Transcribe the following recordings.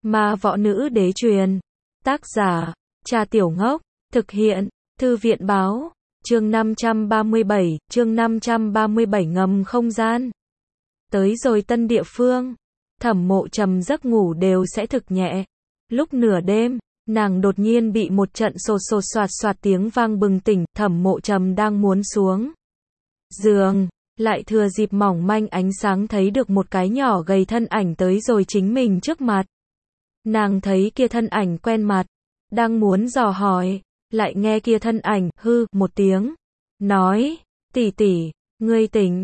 Ma võ nữ đế truyền. Tác giả, Trà Tiểu Ngốc. Thực hiện, Thư viện báo. Chương 537 ngầm không gian. Tới rồi tân địa phương. Thẩm Mộ Trầm giấc ngủ đều sẽ thực nhẹ. Lúc nửa đêm, nàng đột nhiên bị một trận sột sột soạt soạt tiếng vang bừng tỉnh. Thẩm Mộ Trầm đang muốn xuống giường, lại thừa dịp mỏng manh ánh sáng thấy được một cái nhỏ gầy thân ảnh tới rồi chính mình trước mặt. Nàng thấy kia thân ảnh quen mặt, đang muốn dò hỏi, lại nghe kia thân ảnh hư một tiếng, nói: "Tỷ tỷ, ngươi tỉnh,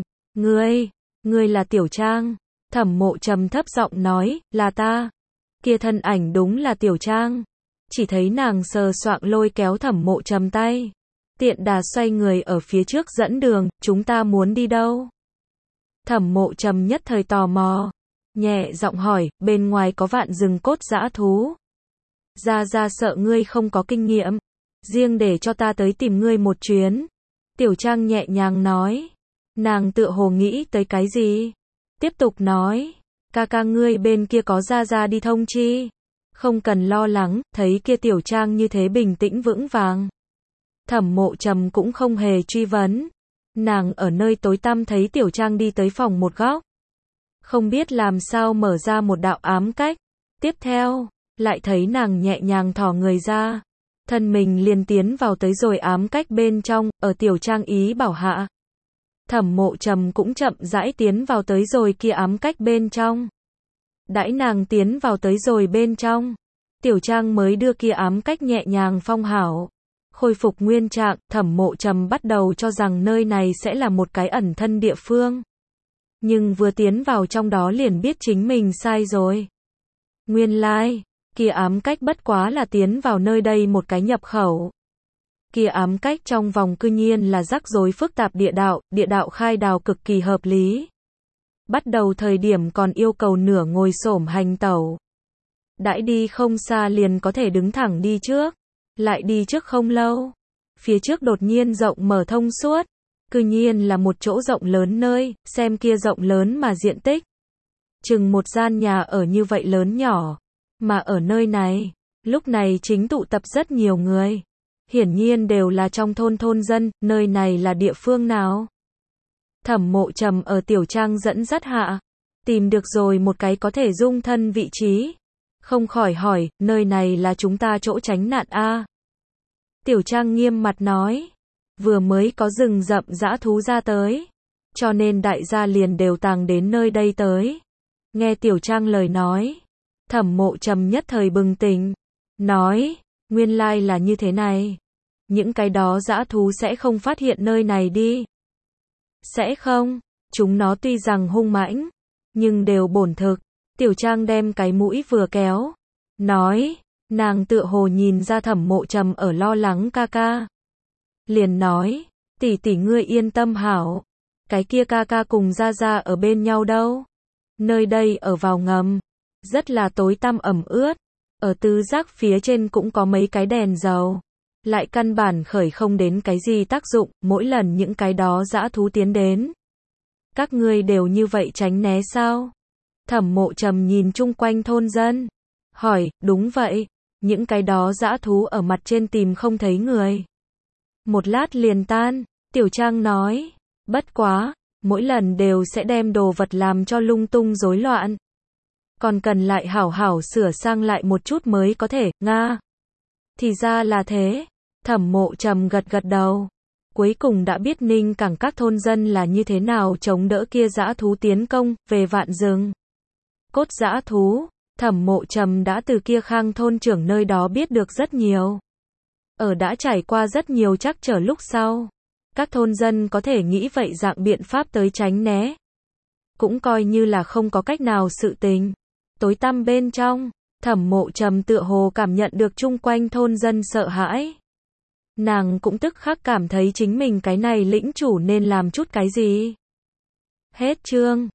ngươi là Tiểu Trang?" Thẩm Mộ Trầm thấp giọng nói: "Là ta." Kia thân ảnh đúng là Tiểu Trang. Chỉ thấy nàng sờ soạng lôi kéo Thẩm Mộ Trầm tay, tiện đà xoay người ở phía trước dẫn đường. "Chúng ta muốn đi đâu?" Thẩm Mộ Trầm nhất thời tò mò, nhẹ giọng hỏi: "Bên ngoài có vạn rừng cốt dã thú. Gia Gia sợ ngươi không có kinh nghiệm, riêng để cho ta tới tìm ngươi một chuyến." Tiểu Trang nhẹ nhàng nói. Nàng tựa hồ nghĩ tới cái gì, tiếp tục nói: "Ca ca ngươi bên kia có Gia Gia đi thông chi, không cần lo lắng." Thấy kia Tiểu Trang như thế bình tĩnh vững vàng, Thẩm Mộ Trầm cũng không hề truy vấn. Nàng ở nơi tối tăm thấy Tiểu Trang đi tới phòng một góc, không biết làm sao mở ra một đạo ám cách. Tiếp theo, lại thấy nàng nhẹ nhàng thò người ra, thân mình liền tiến vào tới rồi ám cách bên trong. Ở Tiểu Trang ý bảo hạ, Thẩm Mộ Trầm cũng chậm rãi tiến vào tới rồi kia ám cách bên trong. Đãi nàng tiến vào tới rồi bên trong, Tiểu Trang mới đưa kia ám cách nhẹ nhàng phong hảo, khôi phục nguyên trạng. Thẩm Mộ Trầm bắt đầu cho rằng nơi này sẽ là một cái ẩn thân địa phương, nhưng vừa tiến vào trong đó liền biết chính mình sai rồi. Nguyên lai, kia ám cách bất quá là tiến vào nơi đây một cái nhập khẩu. Kia ám cách trong vòng cư nhiên là rắc rối phức tạp địa đạo khai đào cực kỳ hợp lý. Bắt đầu thời điểm còn yêu cầu nửa ngồi xổm hành tẩu. Đãi đi không xa liền có thể đứng thẳng đi trước. Lại đi trước không lâu, phía trước đột nhiên rộng mở thông suốt, cư nhiên là một chỗ rộng lớn nơi. Xem kia rộng lớn mà diện tích, chừng một gian nhà ở như vậy lớn nhỏ. Mà ở nơi này, lúc này chính tụ tập rất nhiều người. Hiển nhiên đều là trong thôn dân. Nơi này là địa phương nào? Thẩm Mộ Trầm ở Tiểu Trang dẫn dắt hạ, tìm được rồi một cái có thể dung thân vị trí. Không khỏi hỏi: "Nơi này là chúng ta chỗ tránh nạn a?" Tiểu Trang nghiêm mặt nói: "Vừa mới có rừng rậm dã thú ra tới, cho nên đại gia liền đều tàng đến nơi đây tới." Nghe Tiểu Trang lời nói, Thẩm Mộ Trầm nhất thời bừng tỉnh, nói: "Nguyên lai là như thế này. Những cái đó dã thú sẽ không phát hiện nơi này đi." "Sẽ không, chúng nó tuy rằng hung mãnh, nhưng đều bổn thực." Tiểu Trang đem cái mũi vừa kéo, nói, nàng tựa hồ nhìn ra Thẩm Mộ Trầm ở lo lắng ca ca. Liền nói: "Tỷ tỷ ngươi yên tâm hảo, cái kia ca ca cùng Gia Gia ở bên nhau đâu. Nơi đây ở vào ngầm, rất là tối tăm ẩm ướt, ở tứ giác phía trên cũng có mấy cái đèn dầu, lại căn bản khởi không đến cái gì tác dụng. Mỗi lần những cái đó dã thú tiến đến, các ngươi đều như vậy tránh né sao?" Thẩm Mộ Trầm nhìn chung quanh thôn dân, hỏi: "Đúng vậy, những cái đó dã thú ở mặt trên tìm không thấy người, một lát liền tan." Tiểu Trang nói: "Bất quá, mỗi lần đều sẽ đem đồ vật làm cho lung tung rối loạn, còn cần lại hảo hảo sửa sang lại một chút mới có thể." "Nga, thì ra là thế." Thẩm Mộ Trầm gật gật đầu. Cuối cùng đã biết Ninh Cảng các thôn dân là như thế nào chống đỡ kia dã thú tiến công. Về vạn rừng cốt dã thú, Thẩm Mộ Trầm đã từ kia Khang thôn trưởng nơi đó biết được rất nhiều. Ở đã trải qua rất nhiều trắc trở lúc sau, các thôn dân có thể nghĩ vậy dạng biện pháp tới tránh né, cũng coi như là không có cách nào sự tình. Tối tăm bên trong, Thẩm Mộ Trầm tựa hồ cảm nhận được chung quanh thôn dân sợ hãi. Nàng cũng tức khắc cảm thấy chính mình cái này lĩnh chủ nên làm chút cái gì. Hết chương.